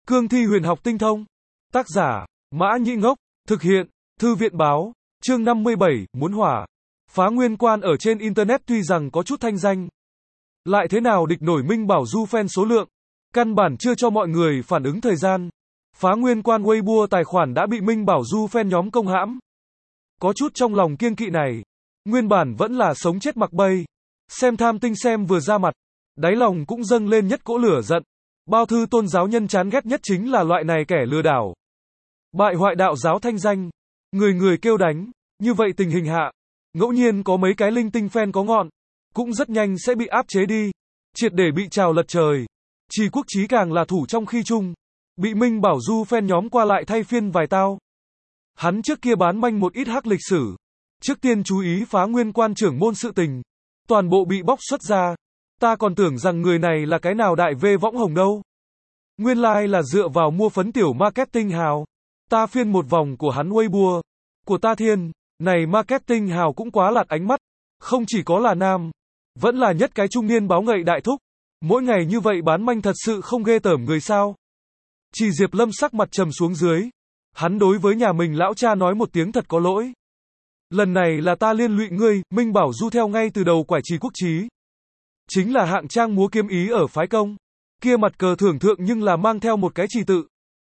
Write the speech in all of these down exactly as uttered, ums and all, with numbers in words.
Cương thi huyền học tinh thông. Tác giả, Mã Nhĩ Ngốc. Thực hiện, Thư viện báo. Chương năm mươi bảy, muốn hỏa. Phá Nguyên Quan ở trên Internet tuy rằng có chút thanh danh. Lại thế nào địch nổi Minh Bảo Du fan số lượng. Căn bản chưa cho mọi người phản ứng thời gian. Phá Nguyên Quan Weibo tài khoản đã bị Minh Bảo Du fan nhóm công hãm. Có chút trong lòng kiêng kỵ này. Nguyên bản vẫn là sống chết mặc bay. Xem tham tinh xem vừa ra mặt. Đáy lòng cũng dâng lên nhất cỗ lửa giận. Bao thư tôn giáo nhân chán ghét nhất chính là loại này kẻ lừa đảo. Bại hoại đạo giáo thanh danh. Người người kêu đánh. Như vậy tình hình hạ. Ngẫu nhiên có mấy cái linh tinh fan có ngọn. Cũng rất nhanh sẽ bị áp chế đi. Triệt để bị trào lật trời. Trì Quốc Chí càng là thủ trong khi chung. Bị Minh Bảo Du fan nhóm qua lại thay phiên vài tao. Hắn trước kia bán manh một ít hắc lịch sử. Trước tiên chú ý Phá Nguyên Quan trưởng môn sự tình. Toàn bộ bị bóc xuất ra. Ta còn tưởng rằng người này là cái nào đại vê võng hồng đâu. Nguyên lai like là dựa vào mua phấn tiểu marketing hào. Ta phiên một vòng của hắn Weibo. Của ta thiên, này marketing hào cũng quá lạt ánh mắt. Không chỉ có là nam. Vẫn là nhất cái trung niên báo ngậy đại thúc. Mỗi ngày như vậy bán manh thật sự không ghê tởm người sao. Chỉ Diệp Lâm sắc mặt trầm xuống dưới. Hắn đối với nhà mình lão cha nói một tiếng thật có lỗi. Lần này là ta liên lụy ngươi, Minh Bảo Du theo ngay từ đầu quải Trì Quốc Chí. Chính là hạng trang múa kiếm ý ở phái công. Kia mặt cờ thưởng thượng nhưng là mang theo một cái trì tự.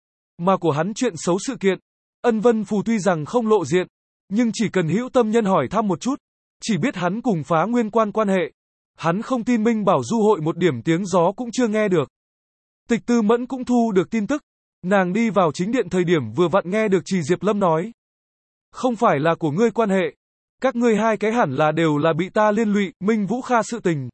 Mà của hắn chuyện xấu sự kiện. Ân Vân Phù tuy rằng không lộ diện. Nhưng chỉ cần hữu tâm nhân hỏi thăm một chút. Chỉ biết hắn cùng Phá Nguyên Quan quan hệ. Hắn không tin Minh Bảo Du hội một điểm tiếng gió cũng chưa nghe được. Tịch Tư Mẫn cũng thu được tin tức. Nàng đi vào chính điện thời điểm vừa vặn nghe được Trì Diệp Lâm nói. Không phải là của ngươi quan hệ. Các ngươi hai cái hẳn là đều là bị ta liên lụy, Minh Vũ Kha sự tình.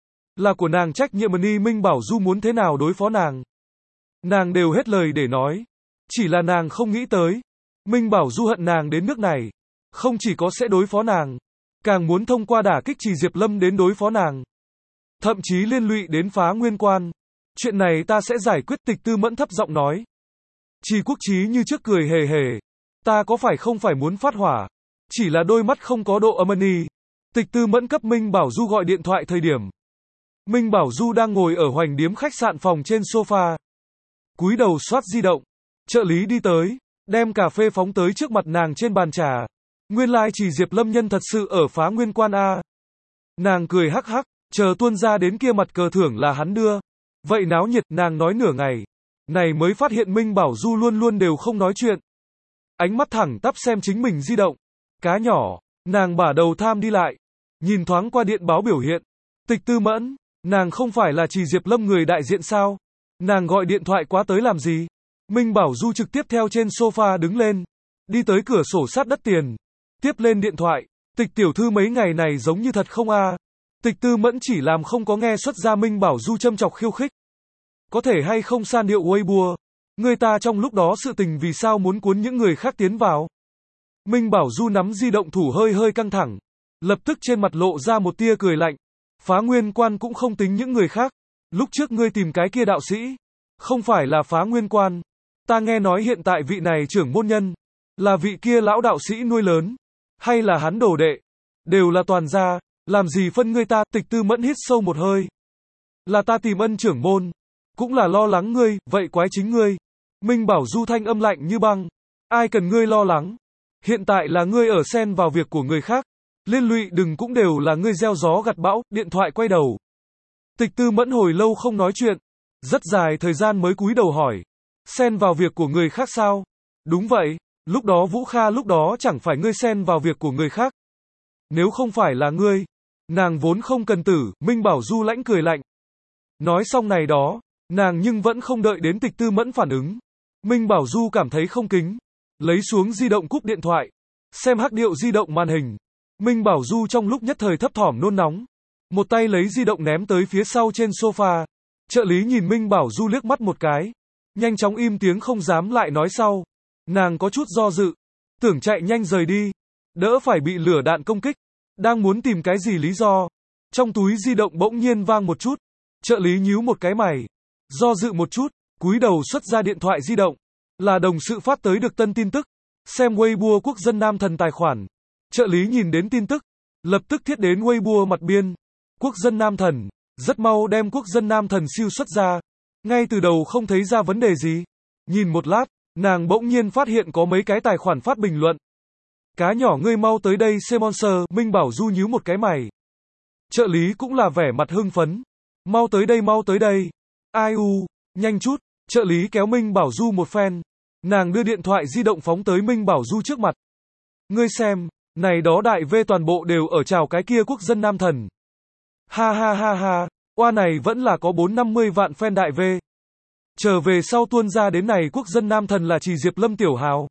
Là của nàng trách nhiệm ni Minh Bảo Du muốn thế nào đối phó nàng. Nàng đều hết lời để nói. Chỉ là nàng không nghĩ tới. Minh Bảo Du hận nàng đến nước này. Không chỉ có sẽ đối phó nàng. Càng muốn thông qua đả kích Trì Diệp Lâm đến đối phó nàng. Thậm chí liên lụy đến Phá Nguyên Quan. Chuyện này ta sẽ giải quyết, Tịch Tư Mẫn thấp giọng nói. Trì Quốc Chí như trước cười hề hề. Ta có phải không phải muốn phát hỏa. Chỉ là đôi mắt không có độ âm ni. Tịch Tư Mẫn cấp Minh Bảo Du gọi điện thoại thời điểm. Minh Bảo Du đang ngồi ở Hoành Điếm khách sạn phòng trên sofa. Cúi đầu soát di động. Trợ lý đi tới. Đem cà phê phóng tới trước mặt nàng trên bàn trà. Nguyên lai Trì Diệp Lâm nhân thật sự ở Phá Nguyên Quan A. Nàng cười hắc hắc. Chờ tuôn ra đến kia mặt cờ thưởng là hắn đưa. Vậy náo nhiệt, nàng nói nửa ngày. Này mới phát hiện Minh Bảo Du luôn luôn đều không nói chuyện. Ánh mắt thẳng tắp xem chính mình di động. Cá nhỏ, nàng bả đầu tham đi lại. Nhìn thoáng qua điện báo biểu hiện. Tịch Tư Mẫn, nàng không phải là Trì Diệp Lâm người đại diện sao? Nàng gọi điện thoại quá tới làm gì? Minh Bảo Du trực tiếp theo trên sofa đứng lên. Đi tới cửa sổ sát đất tiền. Tiếp lên điện thoại. Tịch tiểu thư mấy ngày này giống như thật không a? Tịch Tư Mẫn chỉ làm không có nghe xuất ra Minh Bảo Du châm chọc khiêu khích. Có thể hay không san điệu Weibo. Người ta trong lúc đó sự tình vì sao muốn cuốn những người khác tiến vào. Minh Bảo Du nắm di động thủ hơi hơi căng thẳng. Lập tức trên mặt lộ ra một tia cười lạnh. Phá Nguyên Quan cũng không tính những người khác. Lúc trước ngươi tìm cái kia đạo sĩ. Không phải là Phá Nguyên Quan. Ta nghe nói hiện tại vị này trưởng môn nhân. Là vị kia lão đạo sĩ nuôi lớn. Hay là hắn đồ đệ. Đều là toàn gia. Làm gì phân ngươi ta. Tịch Tư Mẫn hít sâu một hơi. Là ta tìm ân trưởng môn. Cũng là lo lắng ngươi. Vậy quái chính ngươi. Minh Bảo Du thanh âm lạnh như băng. Ai cần ngươi lo lắng. Hiện tại là ngươi ở xen vào việc của người khác. Liên lụy đừng cũng đều là ngươi gieo gió gặt bão. Điện thoại quay đầu. Tịch Tư Mẫn hồi lâu không nói chuyện. Rất dài thời gian mới cúi đầu hỏi. Xen vào việc của người khác sao? Đúng vậy. Lúc đó Vũ Kha lúc đó chẳng phải ngươi xen vào việc của người khác. Nếu không phải là ngươi. Nàng vốn không cần tử. Minh Bảo Du lãnh cười lạnh. Nói xong này đó. Nàng nhưng vẫn không đợi đến Tịch Tư Mẫn phản ứng. Minh Bảo Du cảm thấy không kính. Lấy xuống di động cúp điện thoại. Xem hắc điệu di động màn hình. Minh Bảo Du trong lúc nhất thời thấp thỏm nôn nóng. Một tay lấy di động ném tới phía sau trên sofa. Trợ lý nhìn Minh Bảo Du liếc mắt một cái. Nhanh chóng im tiếng không dám lại nói sau. Nàng có chút do dự. Tưởng chạy nhanh rời đi. Đỡ phải bị lửa đạn công kích. Đang muốn tìm cái gì lý do. Trong túi di động bỗng nhiên vang một chút. Trợ lý nhíu một cái mày. Do dự một chút. Cúi đầu xuất ra điện thoại di động. Là đồng sự phát tới được tân tin tức. Xem Weibo Quốc dân Nam Thần tài khoản. Trợ lý nhìn đến tin tức. Lập tức thiết đến Weibo mặt biên. Quốc dân Nam Thần. Rất mau đem Quốc dân Nam Thần siêu xuất ra. Ngay từ đầu không thấy ra vấn đề gì. Nhìn một lát, nàng bỗng nhiên phát hiện có mấy cái tài khoản phát bình luận. Cá nhỏ ngươi mau tới đây xem Monster, Minh Bảo Du nhíu một cái mày. Trợ lý cũng là vẻ mặt hưng phấn. Mau tới đây mau tới đây. Ai u, nhanh chút, trợ lý kéo Minh Bảo Du một phen. Nàng đưa điện thoại di động phóng tới Minh Bảo Du trước mặt. Ngươi xem, này đó đại V toàn bộ đều ở chào cái kia quốc dân nam thần. Ha ha ha ha, oa này vẫn là có bốn năm mươi vạn fan đại V. Trở về sau tuôn ra đến này quốc dân nam thần là chỉ Diệp Lâm tiểu hào.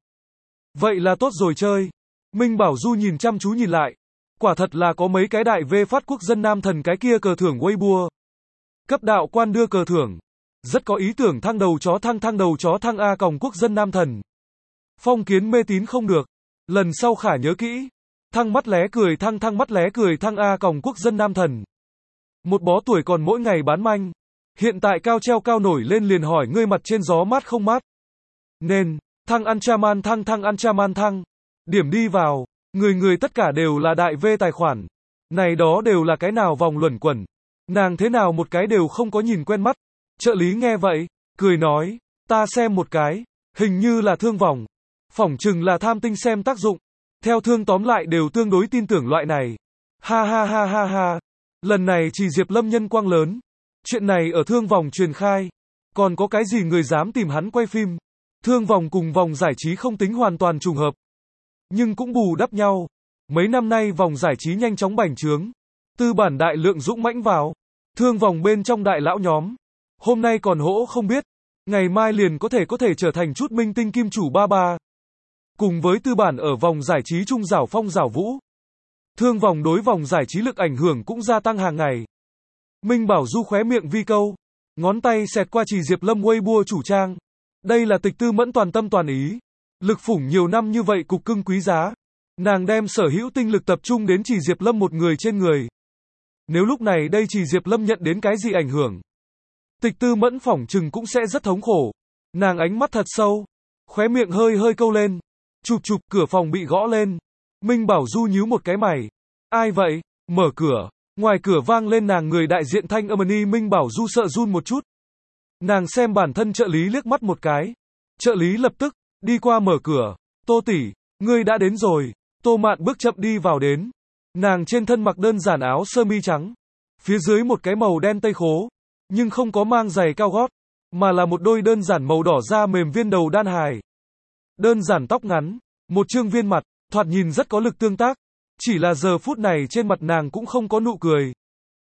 Vậy là tốt rồi chơi. Minh Bảo Du nhìn chăm chú nhìn lại. Quả thật là có mấy cái đại V phát quốc dân nam thần cái kia cờ thưởng Weibo. Cấp đạo quan đưa cờ thưởng. Rất có ý tưởng thăng đầu chó thăng thăng đầu chó thăng A còng quốc dân nam thần. Phong kiến mê tín không được. Lần sau khả nhớ kỹ. Thăng mắt lé cười thăng thăng mắt lé cười thăng A còng quốc dân nam thần. Một bó tuổi còn mỗi ngày bán manh. Hiện tại cao treo cao nổi lên liền hỏi ngươi mặt trên gió mát không mát. Nên, thăng Anchaman thăng thăng Anchaman thăng. Điểm đi vào, người người tất cả đều là đại V tài khoản. Này đó đều là cái nào vòng luẩn quẩn. Nàng thế nào một cái đều không có nhìn quen mắt. Trợ lý nghe vậy, cười nói, ta xem một cái, hình như là thương vòng. Phỏng chừng là tham tinh xem tác dụng. Theo thương tóm lại đều tương đối tin tưởng loại này. Ha ha ha ha ha. Lần này chỉ Diệp Lâm nhân quang lớn. Chuyện này ở thương vòng truyền khai. Còn có cái gì người dám tìm hắn quay phim. Thương vòng cùng vòng giải trí không tính hoàn toàn trùng hợp. Nhưng cũng bù đắp nhau. Mấy năm nay vòng giải trí nhanh chóng bành trướng. Tư bản đại lượng dũng mãnh vào. Thương vòng bên trong đại lão nhóm. Hôm nay còn hỗ không biết. Ngày mai liền có thể có thể trở thành chút minh tinh kim chủ ba ba. Cùng với tư bản ở vòng giải trí trung giảo phong giảo vũ. Thương vòng đối vòng giải trí lực ảnh hưởng cũng gia tăng hàng ngày. Minh Bảo Du khóe miệng vi câu. Ngón tay xẹt qua chỉ Diệp Lâm Weibo chủ trang. Đây là Tịch Tư Mẫn toàn tâm toàn ý. Lực phủng nhiều năm như vậy cục cưng quý giá. Nàng đem sở hữu tinh lực tập trung đến chỉ Diệp Lâm một người trên người. Nếu lúc này đây chỉ Diệp Lâm nhận đến cái gì ảnh hưởng. Tịch Tư Mẫn phỏng chừng cũng sẽ rất thống khổ. Nàng ánh mắt thật sâu. Khóe miệng hơi hơi câu lên. Chụp chụp cửa phòng bị gõ lên. Minh Bảo Du nhíu một cái mày. Ai vậy? Mở cửa. Ngoài cửa vang lên nàng người đại diện thanh âm ni Minh Bảo Du sợ run một chút. Nàng xem bản thân trợ lý liếc mắt một cái. Trợ lý lập tức, đi qua mở cửa. Tô tỷ, ngươi đã đến rồi. Tô Mạn bước chậm đi vào đến. Nàng trên thân mặc đơn giản áo sơ mi trắng. Phía dưới một cái màu đen tây khố. Nhưng không có mang giày cao gót. Mà là một đôi đơn giản màu đỏ da mềm viên đầu đan hài. Đơn giản tóc ngắn. Một trương viên mặt, thoạt nhìn rất có lực tương tác. Chỉ là giờ phút này trên mặt nàng cũng không có nụ cười.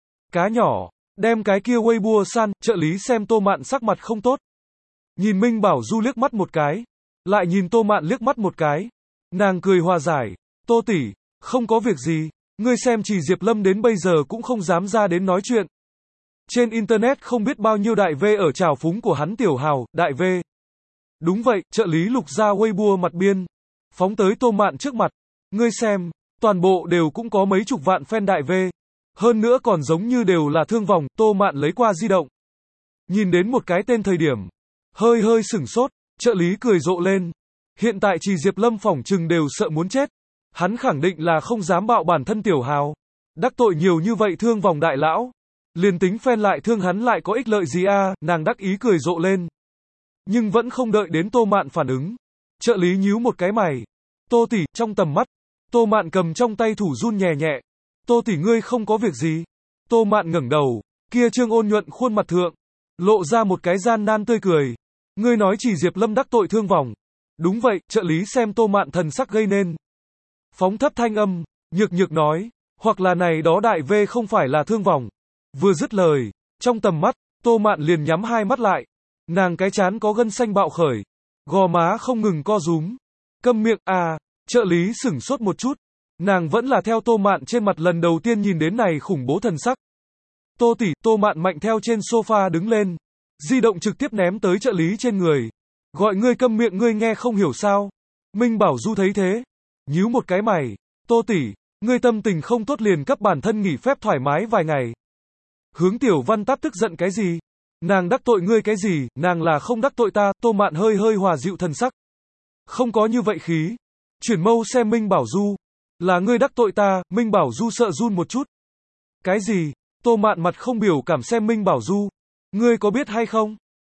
Cá nhỏ, đem cái kia Weibo san, trợ lý xem Tô Mạn sắc mặt không tốt. Nhìn Minh Bảo Du liếc mắt một cái. Lại nhìn Tô Mạn liếc mắt một cái. Nàng cười hòa giải. Tô tỷ, không có việc gì. Ngươi xem chỉ Diệp Lâm đến bây giờ cũng không dám ra đến nói chuyện. Trên Internet không biết bao nhiêu đại V ở trào phúng của hắn tiểu hào, đại V. Đúng vậy, trợ lý lục ra Weibo mặt biên. Phóng tới Tô Mạn trước mặt. Ngươi xem, toàn bộ đều cũng có mấy chục vạn fan đại V. Hơn nữa còn giống như đều là thương vòng, Tô Mạn lấy qua di động. Nhìn đến một cái tên thời điểm. Hơi hơi sửng sốt, trợ lý cười rộ lên. Hiện tại chỉ Diệp Lâm phỏng chừng đều sợ muốn chết. Hắn khẳng định là không dám bạo bản thân tiểu hào. Đắc tội nhiều như vậy thương vòng đại lão. Liền tính fan lại thương hắn lại có ích lợi gì a? À, nàng đắc ý cười rộ lên. Nhưng vẫn không đợi đến Tô Mạn phản ứng. Trợ lý nhíu một cái mày. Tô tỷ, trong tầm mắt. Tô Mạn cầm trong tay thủ run nhẹ nhẹ. Tô tỷ ngươi không có việc gì. Tô Mạn ngẩng đầu. Kia trương ôn nhuận khuôn mặt thượng. Lộ ra một cái gian nan tươi cười. Ngươi nói chỉ Diệp Lâm đắc tội thương vòng. Đúng vậy, trợ lý xem Tô Mạn thần sắc gây nên. Phóng thấp thanh âm, nhược nhược nói. Hoặc là này đó đại V không phải là thương vòng. Vừa dứt lời. Trong tầm mắt, Tô Mạn liền nhắm hai mắt lại. Nàng cái chán có gân xanh bạo khởi. Gò má không ngừng co rúm. Câm miệng, à, trợ lý sửng sốt một chút. Nàng vẫn là theo Tô Mạn trên mặt lần đầu tiên nhìn đến này khủng bố thần sắc. Tô tỷ, Tô Mạn mạnh theo trên sofa đứng lên. Di động trực tiếp ném tới trợ lý trên người. Gọi ngươi câm miệng ngươi nghe không hiểu sao. Minh Bảo Du thấy thế. Nhíu một cái mày. Tô tỷ, ngươi tâm tình không tốt liền cấp bản thân nghỉ phép thoải mái vài ngày. Hướng Tiểu Văn Táp tức giận cái gì? Nàng đắc tội ngươi cái gì, nàng là không đắc tội ta, Tô Mạn hơi hơi hòa dịu thần sắc. Không có như vậy khí. Chuyển mâu xem Minh Bảo Du. Là ngươi đắc tội ta, Minh Bảo Du sợ run một chút. Cái gì? Tô Mạn mặt không biểu cảm xem Minh Bảo Du. Ngươi có biết hay không?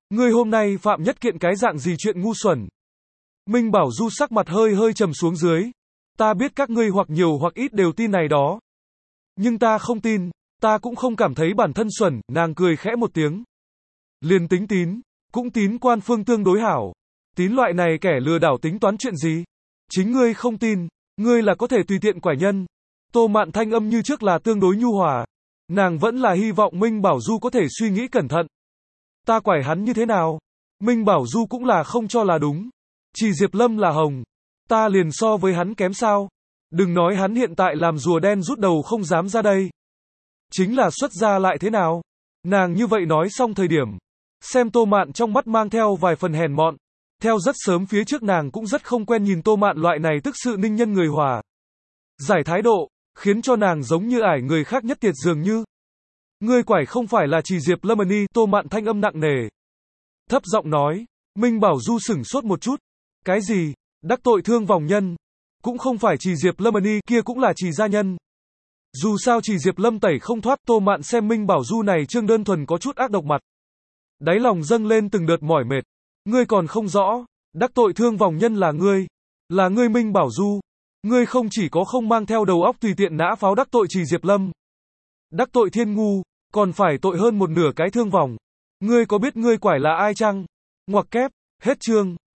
Ngươi hôm nay phạm nhất kiện cái dạng gì chuyện ngu xuẩn? Minh Bảo Du sắc mặt hơi hơi trầm xuống dưới. Ta biết các ngươi hoặc nhiều hoặc ít đều tin này đó. Nhưng ta không tin, ta cũng không cảm thấy bản thân xuẩn, nàng cười khẽ một tiếng. Liền tính tín, cũng tín quan phương tương đối hảo. Tín loại này kẻ lừa đảo tính toán chuyện gì? Chính ngươi không tin, ngươi là có thể tùy tiện quải nhân. Tô Mạn thanh âm như trước là tương đối nhu hòa. Nàng vẫn là hy vọng Minh Bảo Du có thể suy nghĩ cẩn thận. Ta quải hắn như thế nào? Minh Bảo Du cũng là không cho là đúng. Chỉ Diệp Lâm là hồng. Ta liền so với hắn kém sao? Đừng nói hắn hiện tại làm rùa đen rút đầu không dám ra đây. Chính là xuất ra lại thế nào? Nàng như vậy nói xong thời điểm. Xem Tô Mạn trong mắt mang theo vài phần hèn mọn. Theo rất sớm phía trước nàng cũng rất không quen nhìn Tô Mạn loại này tức sự ninh nhân người hòa. Giải thái độ, khiến cho nàng giống như ải người khác nhất tiệt dường như. Ngươi quải không phải là chỉ Diệp Lâm Ni, Tô Mạn thanh âm nặng nề. Thấp giọng nói, Minh Bảo Du sửng sốt một chút. Cái gì? Đắc tội thương vòng nhân. Cũng không phải chỉ Diệp Lâm Ni, kia cũng là chỉ gia nhân. Dù sao chỉ Diệp Lâm tẩy không thoát, Tô Mạn xem Minh Bảo Du này trương đơn thuần có chút ác độc mặt. Đáy lòng dâng lên từng đợt mỏi mệt. Ngươi còn không rõ, đắc tội thương vòng nhân là ngươi. Là ngươi Minh Bảo Du. Ngươi không chỉ có không mang theo đầu óc tùy tiện nã pháo đắc tội chỉ Diệp Lâm. Đắc tội thiên ngu, còn phải tội hơn một nửa cái thương vòng. Ngươi có biết ngươi quải là ai chăng? Ngoặc kép, hết chương.